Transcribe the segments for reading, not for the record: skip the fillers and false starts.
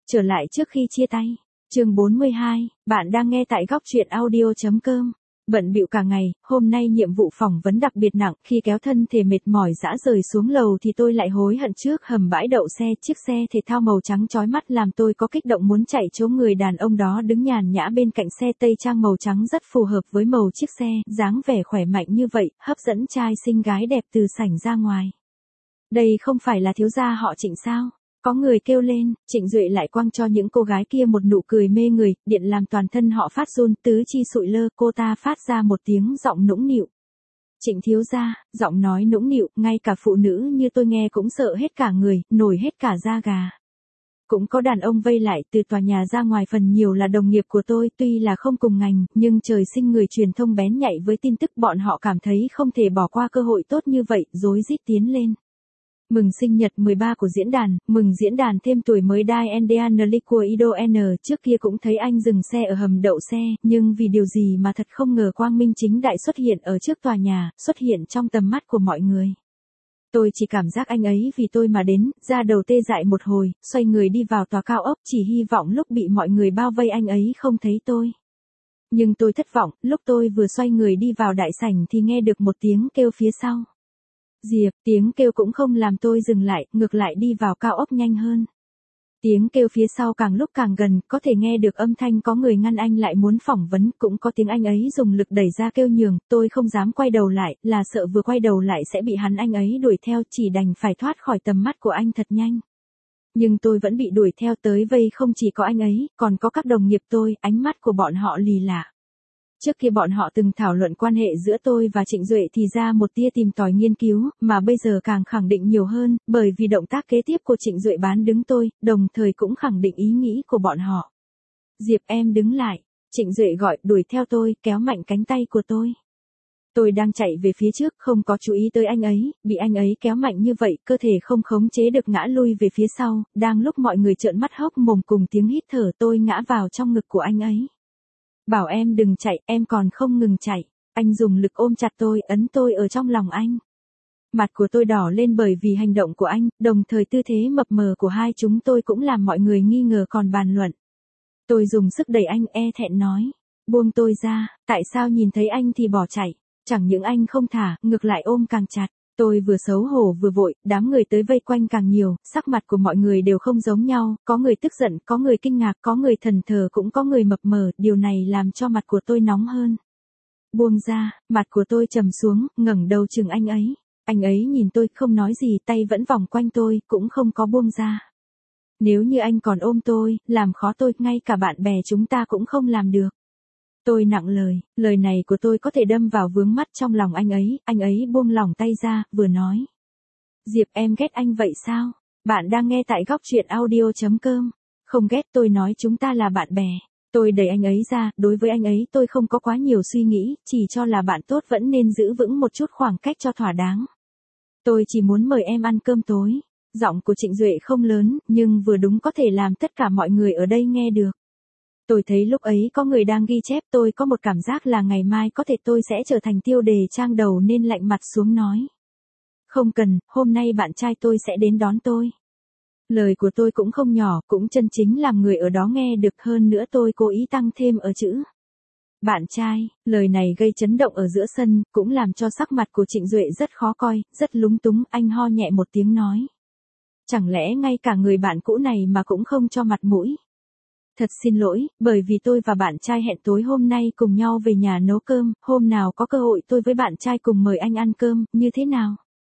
Trở lại trước khi chia tay. Chương 42, bạn đang nghe tại góc truyện audio.com. Bận bịu cả ngày, hôm nay nhiệm vụ phỏng vấn đặc biệt nặng, khi kéo thân thể mệt mỏi rã rời xuống lầu thì tôi lại hối hận trước hầm bãi đậu xe, chiếc xe thể thao màu trắng chói mắt làm tôi có kích động muốn chạy chỗ người đàn ông đó đứng nhàn nhã bên cạnh xe tây trang màu trắng rất phù hợp với màu chiếc xe, dáng vẻ khỏe mạnh như vậy, hấp dẫn trai xinh gái đẹp từ sảnh ra ngoài. Đây không phải là thiếu gia họ Trịnh sao? Có người kêu lên, Trịnh Duệ lại quăng cho những cô gái kia một nụ cười mê người, điện làm toàn thân họ phát run, tứ chi sụi lơ, cô ta phát ra một tiếng giọng nũng nịu. Trịnh thiếu gia, giọng nói nũng nịu, ngay cả phụ nữ như tôi nghe cũng sợ hết cả người, nổi hết cả da gà. Cũng có đàn ông vây lại từ tòa nhà ra ngoài, phần nhiều là đồng nghiệp của tôi, tuy là không cùng ngành, nhưng trời sinh người truyền thông bén nhạy với tin tức, bọn họ cảm thấy không thể bỏ qua cơ hội tốt như vậy, rối rít tiến lên. Mừng sinh nhật 13 của diễn đàn, mừng diễn đàn thêm tuổi mới Diane Liquor Idol N, trước kia cũng thấy anh dừng xe ở hầm đậu xe, nhưng vì điều gì mà thật không ngờ quang minh chính đại xuất hiện ở trước tòa nhà, xuất hiện trong tầm mắt của mọi người. Tôi chỉ cảm giác anh ấy vì tôi mà đến, da đầu tê dại một hồi, xoay người đi vào tòa cao ốc, chỉ hy vọng lúc bị mọi người bao vây anh ấy không thấy tôi. Nhưng tôi thất vọng, lúc tôi vừa xoay người đi vào đại sảnh thì nghe được một tiếng kêu phía sau. Diệp, tiếng kêu cũng không làm tôi dừng lại, ngược lại đi vào cao ốc nhanh hơn. Tiếng kêu phía sau càng lúc càng gần, có thể nghe được âm thanh có người ngăn anh lại muốn phỏng vấn, cũng có tiếng anh ấy dùng lực đẩy ra kêu nhường, tôi không dám quay đầu lại, là sợ vừa quay đầu lại sẽ bị anh ấy đuổi theo, chỉ đành phải thoát khỏi tầm mắt của anh thật nhanh. Nhưng tôi vẫn bị đuổi theo, tới vây không chỉ có anh ấy, còn có các đồng nghiệp tôi, ánh mắt của bọn họ lì lạ. Trước kia bọn họ từng thảo luận quan hệ giữa tôi và Trịnh Duệ thì ra một tia tìm tòi nghiên cứu, mà bây giờ càng khẳng định nhiều hơn, bởi vì động tác kế tiếp của Trịnh Duệ bán đứng tôi, đồng thời cũng khẳng định ý nghĩ của bọn họ. Diệp, em đứng lại. Trịnh Duệ gọi, đuổi theo tôi, kéo mạnh cánh tay của tôi. Tôi đang chạy về phía trước, không có chú ý tới anh ấy, bị anh ấy kéo mạnh như vậy, cơ thể không khống chế được ngã lui về phía sau, đang lúc mọi người trợn mắt hốc mồm cùng tiếng hít thở, tôi ngã vào trong ngực của anh ấy. Bảo em đừng chạy, em còn không ngừng chạy. Anh dùng lực ôm chặt tôi, ấn tôi ở trong lòng anh. Mặt của tôi đỏ lên bởi vì hành động của anh, đồng thời tư thế mập mờ của hai chúng tôi cũng làm mọi người nghi ngờ còn bàn luận. Tôi dùng sức đẩy anh, thẹn nói. Buông tôi ra, tại sao nhìn thấy anh thì bỏ chạy. Chẳng những anh không thả, ngược lại ôm càng chặt. Tôi vừa xấu hổ vừa vội, đám người tới vây quanh càng nhiều, sắc mặt của mọi người đều không giống nhau, có người tức giận, có người kinh ngạc, có người thẫn thờ, cũng có người mập mờ, điều này làm cho mặt của tôi nóng hơn. Buông ra, mặt của tôi trầm xuống, ngẩng đầu chừng anh ấy. Anh ấy nhìn tôi, không nói gì, tay vẫn vòng quanh tôi, cũng không có buông ra. Nếu như anh còn ôm tôi, làm khó tôi, ngay cả bạn bè chúng ta cũng không làm được. Tôi nặng lời này của tôi có thể đâm vào vướng mắt trong lòng anh ấy buông lỏng tay ra, vừa nói. Diệp, em ghét anh vậy sao? Bạn đang nghe tại góc truyện audio.com. Không ghét, tôi nói chúng ta là bạn bè. Tôi đẩy anh ấy ra, đối với anh ấy tôi không có quá nhiều suy nghĩ, chỉ cho là bạn tốt vẫn nên giữ vững một chút khoảng cách cho thỏa đáng. Tôi chỉ muốn mời em ăn cơm tối. Giọng của Trịnh Duệ không lớn, nhưng vừa đúng có thể làm tất cả mọi người ở đây nghe được. Tôi thấy lúc ấy có người đang ghi chép, tôi có một cảm giác là ngày mai có thể tôi sẽ trở thành tiêu đề trang đầu nên lạnh mặt xuống nói. Không cần, hôm nay bạn trai tôi sẽ đến đón tôi. Lời của tôi cũng không nhỏ, cũng chân chính làm người ở đó nghe được, hơn nữa tôi cố ý tăng thêm ở chữ. Bạn trai, lời này gây chấn động ở giữa sân, cũng làm cho sắc mặt của Trịnh Duệ rất khó coi, rất lúng túng, anh ho nhẹ một tiếng nói. Chẳng lẽ ngay cả người bạn cũ này mà cũng không cho mặt mũi. Thật xin lỗi, bởi vì tôi và bạn trai hẹn tối hôm nay cùng nhau về nhà nấu cơm, hôm nào có cơ hội tôi với bạn trai cùng mời anh ăn cơm, như thế nào?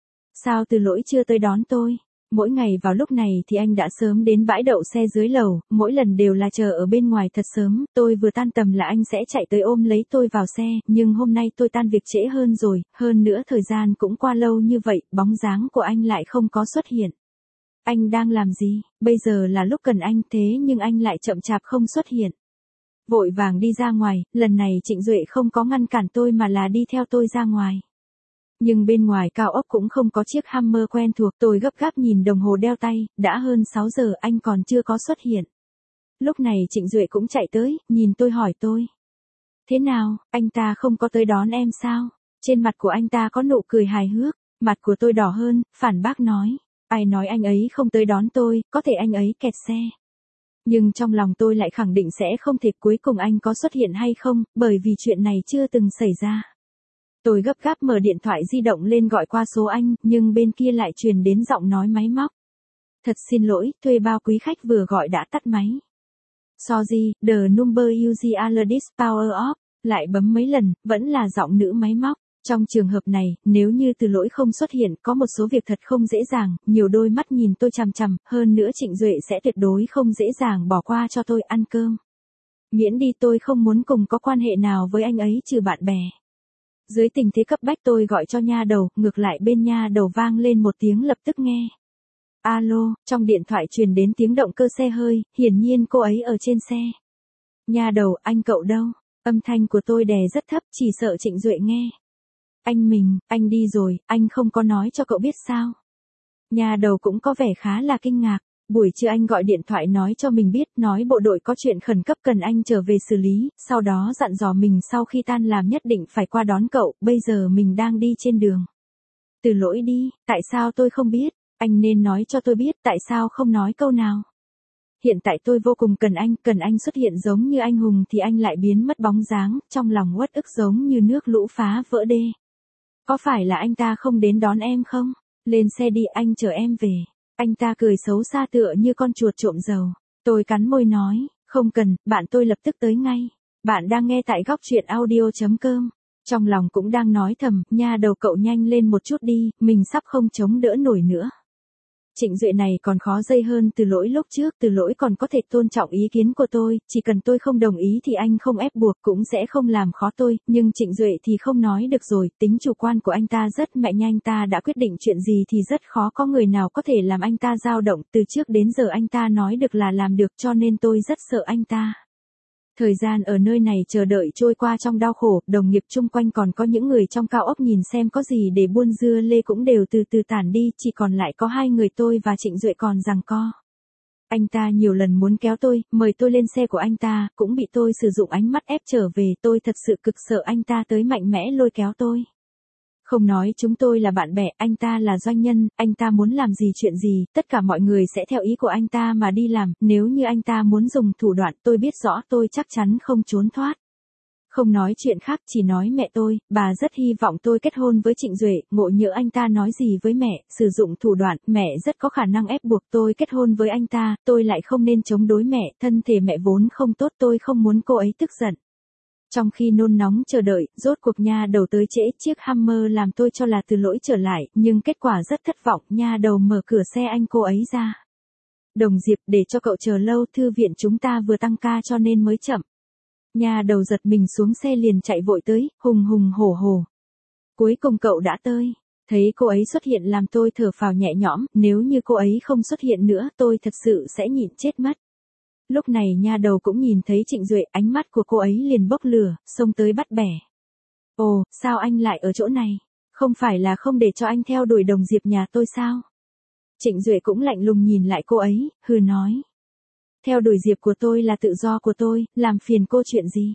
Sao từ lỗi chưa tới đón tôi? Mỗi ngày vào lúc này thì anh đã sớm đến bãi đậu xe dưới lầu, mỗi lần đều là chờ ở bên ngoài thật sớm, tôi vừa tan tầm là anh sẽ chạy tới ôm lấy tôi vào xe, nhưng hôm nay tôi tan việc trễ hơn rồi, hơn nữa thời gian cũng qua lâu như vậy, bóng dáng của anh lại không có xuất hiện. Anh đang làm gì? Bây giờ là lúc cần anh, thế nhưng anh lại chậm chạp không xuất hiện. Vội vàng đi ra ngoài, lần này Trịnh Duệ không có ngăn cản tôi mà là đi theo tôi ra ngoài. Nhưng bên ngoài cao ốc cũng không có chiếc Hummer quen thuộc, tôi gấp gáp nhìn đồng hồ đeo tay, đã hơn 6 giờ anh còn chưa có xuất hiện. Lúc này Trịnh Duệ cũng chạy tới, nhìn tôi hỏi tôi. Thế nào, anh ta không có tới đón em sao? Trên mặt của anh ta có nụ cười hài hước, mặt của tôi đỏ hơn, phản bác nói. Ai nói anh ấy không tới đón tôi, có thể anh ấy kẹt xe. Nhưng trong lòng tôi lại khẳng định sẽ không thể, cuối cùng anh có xuất hiện hay không, bởi vì chuyện này chưa từng xảy ra. Tôi gấp gáp mở điện thoại di động lên gọi qua số anh, nhưng bên kia lại truyền đến giọng nói máy móc. Thật xin lỗi, thuê bao quý khách vừa gọi đã tắt máy. Sorry, the number you already power off. Lại bấm mấy lần, vẫn là giọng nữ máy móc. Trong trường hợp này, nếu như Từ Lỗi không xuất hiện, có một số việc thật không dễ dàng, nhiều đôi mắt nhìn tôi chằm chằm, hơn nữa Trịnh Duệ sẽ tuyệt đối không dễ dàng bỏ qua cho tôi ăn cơm. Miễn đi tôi không muốn cùng có quan hệ nào với anh ấy trừ bạn bè. Dưới tình thế cấp bách tôi gọi cho nha đầu, ngược lại bên nha đầu vang lên một tiếng lập tức nghe. Alo, trong điện thoại truyền đến tiếng động cơ xe hơi, hiển nhiên cô ấy ở trên xe. Nha đầu, anh cậu đâu? Âm thanh của tôi đè rất thấp, chỉ sợ Trịnh Duệ nghe. Anh đi rồi, anh không có nói cho cậu biết sao? Nha đầu cũng có vẻ khá là kinh ngạc. Buổi trưa anh gọi điện thoại nói cho mình biết, nói bộ đội có chuyện khẩn cấp cần anh trở về xử lý, sau đó dặn dò mình sau khi tan làm nhất định phải qua đón cậu, bây giờ mình đang đi trên đường. Từ Lỗi đi, tại sao tôi không biết? Anh nên nói cho tôi biết, tại sao không nói câu nào? Hiện tại tôi vô cùng cần anh xuất hiện giống như anh hùng thì anh lại biến mất bóng dáng, trong lòng uất ức giống như nước lũ phá vỡ đê. Có phải là anh ta không đến đón em không? Lên xe đi, anh chở em về. Anh ta cười xấu xa tựa như con chuột trộm dầu. Tôi cắn môi nói, không cần, bạn tôi lập tức tới ngay. Bạn đang nghe tại góc truyện audio.com. Trong lòng cũng đang nói thầm, nha đầu cậu nhanh lên một chút đi, mình sắp không chống đỡ nổi nữa. Trịnh Duệ này còn khó dây hơn Từ Lỗi lúc trước, Từ Lỗi còn có thể tôn trọng ý kiến của tôi, chỉ cần tôi không đồng ý thì anh không ép buộc cũng sẽ không làm khó tôi, nhưng Trịnh Duệ thì không nói được rồi, tính chủ quan của anh ta rất mạnh, anh ta đã quyết định chuyện gì thì rất khó có người nào có thể làm anh ta dao động, từ trước đến giờ anh ta nói được là làm được cho nên tôi rất sợ anh ta. Thời gian ở nơi này chờ đợi trôi qua trong đau khổ, đồng nghiệp chung quanh còn có những người trong cao ốc nhìn xem có gì để buôn dưa lê cũng đều từ từ tản đi, chỉ còn lại có hai người tôi và Trịnh Duệ còn giằng co. Anh ta nhiều lần muốn kéo tôi, mời tôi lên xe của anh ta, cũng bị tôi sử dụng ánh mắt ép trở về, tôi thật sự cực sợ anh ta tới mạnh mẽ lôi kéo tôi. Không nói chúng tôi là bạn bè, anh ta là doanh nhân, anh ta muốn làm gì chuyện gì, tất cả mọi người sẽ theo ý của anh ta mà đi làm, nếu như anh ta muốn dùng thủ đoạn tôi biết rõ tôi chắc chắn không trốn thoát. Không nói chuyện khác, chỉ nói mẹ tôi, bà rất hy vọng tôi kết hôn với Trịnh Duệ, ngộ nhỡ anh ta nói gì với mẹ, sử dụng thủ đoạn, mẹ rất có khả năng ép buộc tôi kết hôn với anh ta, tôi lại không nên chống đối mẹ, thân thể mẹ vốn không tốt, tôi không muốn cô ấy tức giận. Trong khi nôn nóng chờ đợi, rốt cuộc nha đầu tới trễ, chiếc Hummer làm tôi cho là Từ Lỗi trở lại, nhưng kết quả rất thất vọng, nha đầu mở cửa xe anh cô ấy ra. Đồng Diệp, để cho cậu chờ lâu, thư viện chúng ta vừa tăng ca cho nên mới chậm. Nha đầu giật mình xuống xe liền chạy vội tới, hùng hùng hổ hổ. Cuối cùng cậu đã tới. Thấy cô ấy xuất hiện làm tôi thở phào nhẹ nhõm, nếu như cô ấy không xuất hiện nữa tôi thật sự sẽ nhịn chết mất. Lúc này nha đầu cũng nhìn thấy Trịnh Duệ, ánh mắt của cô ấy liền bốc lửa, xông tới bắt bẻ. Ồ, sao anh lại ở chỗ này? Không phải là không để cho anh theo đuổi Đồng Diệp nhà tôi sao? Trịnh Duệ cũng lạnh lùng nhìn lại cô ấy, hừ nói. Theo đuổi Diệp của tôi là tự do của tôi, làm phiền cô chuyện gì?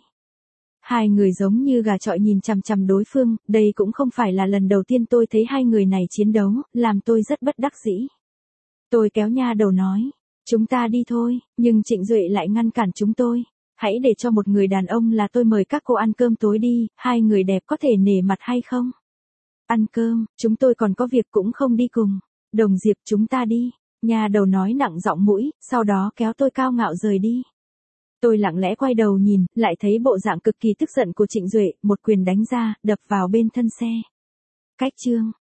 Hai người giống như gà chọi nhìn chằm chằm đối phương, đây cũng không phải là lần đầu tiên tôi thấy hai người này chiến đấu, làm tôi rất bất đắc dĩ. Tôi kéo nha đầu nói. Chúng ta đi thôi, nhưng Trịnh Duệ lại ngăn cản chúng tôi. Hãy để cho một người đàn ông là tôi mời các cô ăn cơm tối đi, hai người đẹp có thể nể mặt hay không? Ăn cơm, chúng tôi còn có việc cũng không đi cùng. Đồng Diệp chúng ta đi. Nhà đầu nói nặng giọng mũi, sau đó kéo tôi cao ngạo rời đi. Tôi lặng lẽ quay đầu nhìn, lại thấy bộ dạng cực kỳ tức giận của Trịnh Duệ, một quyền đánh ra, đập vào bên thân xe. Cách chương.